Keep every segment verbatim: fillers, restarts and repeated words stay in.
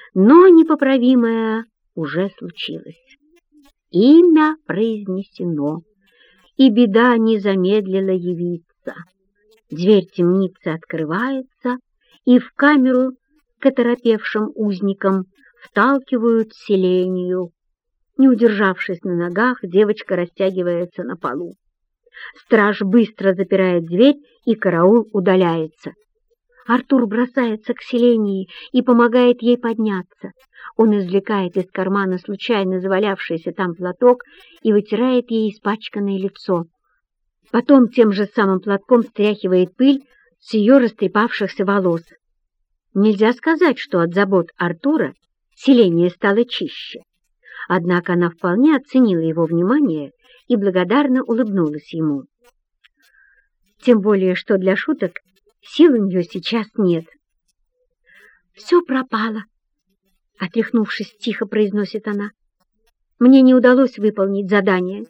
но непоправимое уже случилось. Имя произнесено, и беда не замедлила явиться. Дверь темницы открывается, и в камеру к оторопевшим узникам вталкивают Селению. Не удержавшись на ногах, девочка растягивается на полу. Страж быстро запирает дверь, и караул удаляется. Артур бросается к Селении и помогает ей подняться. Он извлекает из кармана случайно завалявшийся там платок и вытирает ей испачканное лицо. Потом тем же самым платком стряхивает пыль с ее растрепавшихся волос. Нельзя сказать, что от забот Артура Селения стала чище. Однако она вполне оценила его внимание и благодарно улыбнулась ему. Тем более, что для шуток сил у нее сейчас нет. «Все пропало», — отряхнувшись, тихо произносит она. «Мне не удалось выполнить задание».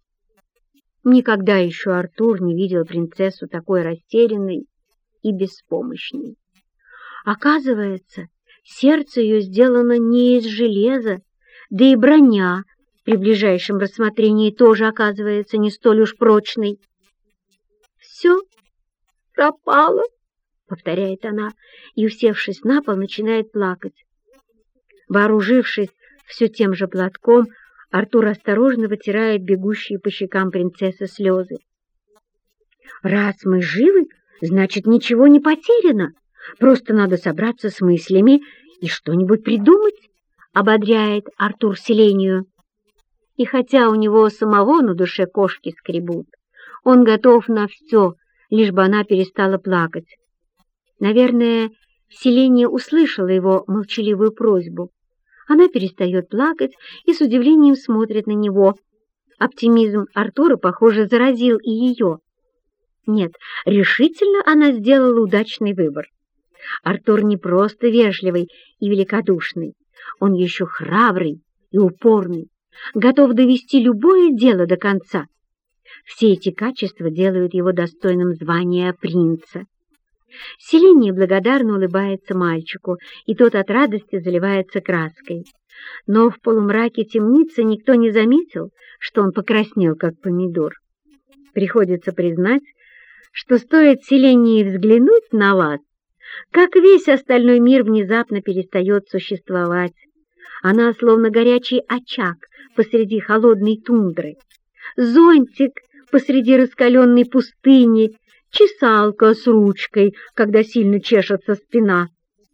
Никогда еще Артур не видел принцессу такой растерянной и беспомощной. Оказывается, сердце ее сделано не из железа, да и броня при ближайшем рассмотрении тоже оказывается не столь уж прочной. «Все пропало», — повторяет она, и, усевшись на пол, начинает плакать. Вооружившись все тем же платком, Артур осторожно вытирает бегущие по щекам принцессы слезы. «Раз мы живы, значит, ничего не потеряно. Просто надо собраться с мыслями и что-нибудь придумать», — ободряет Артур Селению. И хотя у него самого на душе кошки скребут, он готов на все, лишь бы она перестала плакать. Наверное, Селения услышала его молчаливую просьбу. Она перестает плакать и с удивлением смотрит на него. Оптимизм Артура, похоже, заразил и ее. Нет, решительно она сделала удачный выбор. Артур не просто вежливый и великодушный, он еще храбрый и упорный, готов довести любое дело до конца. Все эти качества делают его достойным звания принца. Селения благодарно улыбается мальчику, и тот от радости заливается краской. Но в полумраке темницы никто не заметил, что он покраснел, как помидор. Приходится признать, что стоит Селении взглянуть на вас, как весь остальной мир внезапно перестает существовать. Она словно горячий очаг посреди холодной тундры, зонтик посреди раскаленной пустыни, чесалка с ручкой, когда сильно чешется спина.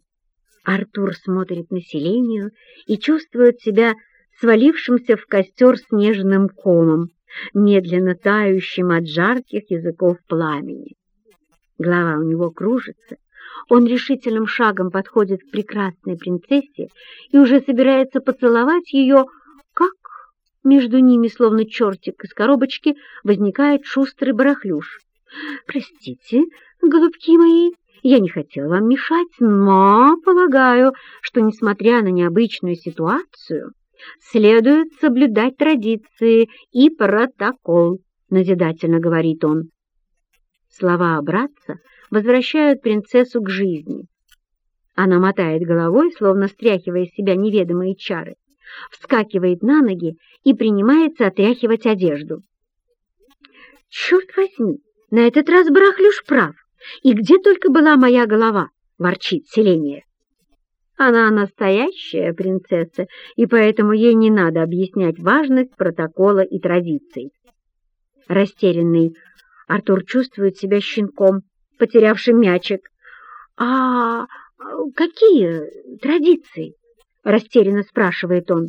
Артур смотрит на Селению и чувствует себя свалившимся в костер снежным комом, медленно тающим от жарких языков пламени. Голова у него кружится, он решительным шагом подходит к прекрасной принцессе и уже собирается поцеловать ее, как между ними, словно чертик из коробочки, возникает шустрый барахлюш. «Простите, голубки мои, я не хотела вам мешать, но полагаю, что, несмотря на необычную ситуацию, следует соблюдать традиции и протокол», — назидательно говорит он. Слова братца возвращают принцессу к жизни. Она мотает головой, словно стряхивая с себя неведомые чары, вскакивает на ноги и принимается отряхивать одежду. «Черт возьми, на этот раз барахлюш прав. И где только была моя голова?» — ворчит Селения. Она настоящая принцесса, и поэтому ей не надо объяснять важность протокола и традиций. Растерянный Артур чувствует себя щенком, потерявшим мячик. «А какие традиции?» — растерянно спрашивает он.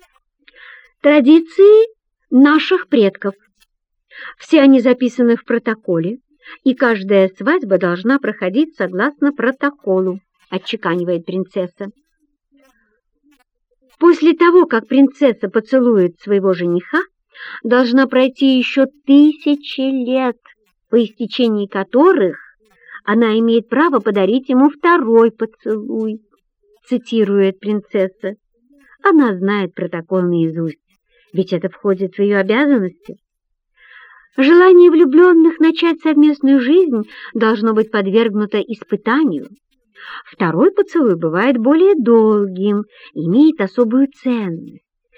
«Традиции наших предков. Все они записаны в протоколе, и каждая свадьба должна проходить согласно протоколу», — отчеканивает принцесса. После того, как принцесса поцелует своего жениха, должна пройти еще тысячи лет, по истечении которых она имеет право подарить ему второй поцелуй, цитирует принцесса. Она знает протокол наизусть, ведь это входит в ее обязанности. Желание влюбленных начать совместную жизнь должно быть подвергнуто испытанию. Второй поцелуй бывает более долгим, имеет особую ценность.